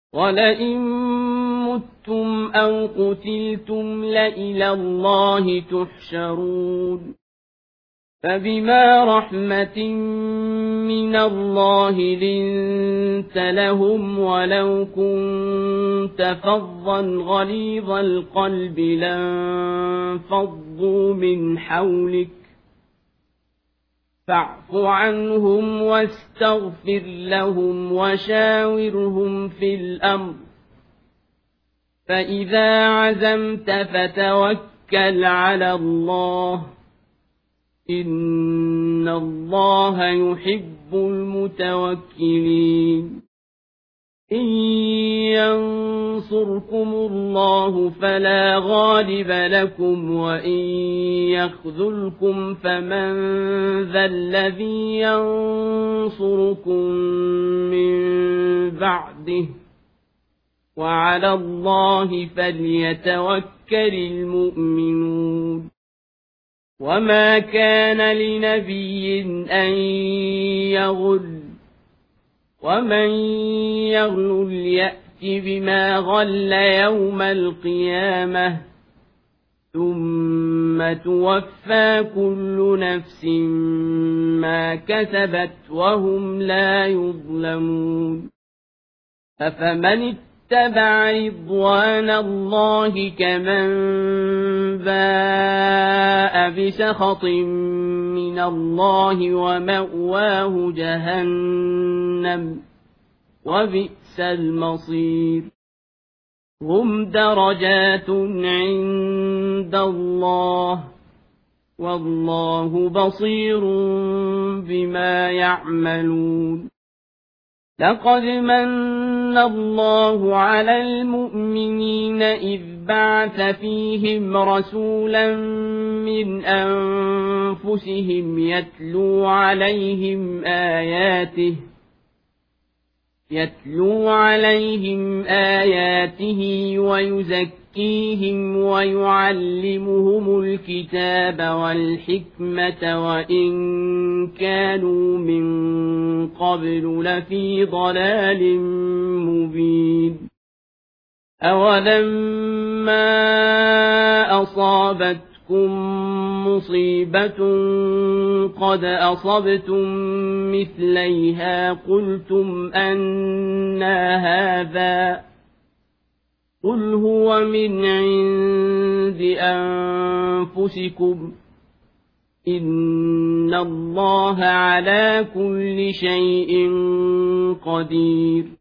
وَلَئِن مُتُّمْ أَوْ قُتِلْتُمْ لَإِلَى اللَّهِ تُحْشَرُونَ فَبِمَا رَحْمَةٍ مِّنَ اللَّهِ لِنتَ لَهُمْ وَلَوْ كُنتَ فَظًّا غَلِيظَ الْقَلْبِ لَانفَضُّوا مِنْ حَوْلِكَ فاعف عنهم واستغفر لهم وشاورهم في الأمر فإذا عزمت فتوكل على الله إن الله يحب المتوكلين إن ينصركم الله فلا غالب لكم وإن يخذلكم فمن ذا الذي ينصركم من بعده وعلى الله فليتوكل المؤمنون وما كان لنبي أن يغل ومن يغل يأت بما غل يوم القيامة ثم توفى كل نفس ما كسبت وهم لا يظلمون أفمن اتبع رضوان الله كمن باء بسخط من الله ومأواه جهنم وبئس المصير هم درجات عند الله والله بصير بما يعملون لقد من الله على المؤمنين إذ بعث فيهم رسولا من أنفسهم يتلو عليهم آياته ويزكيهم ويعلمهم الكتاب والحكمة وإن كانوا من قبل لفي ضلال مبين أولما أصابتكم مصيبة قد أصبتم مثليها قلتم أنى هذا قل هو من عند أنفسكم إن الله على كل شيء قدير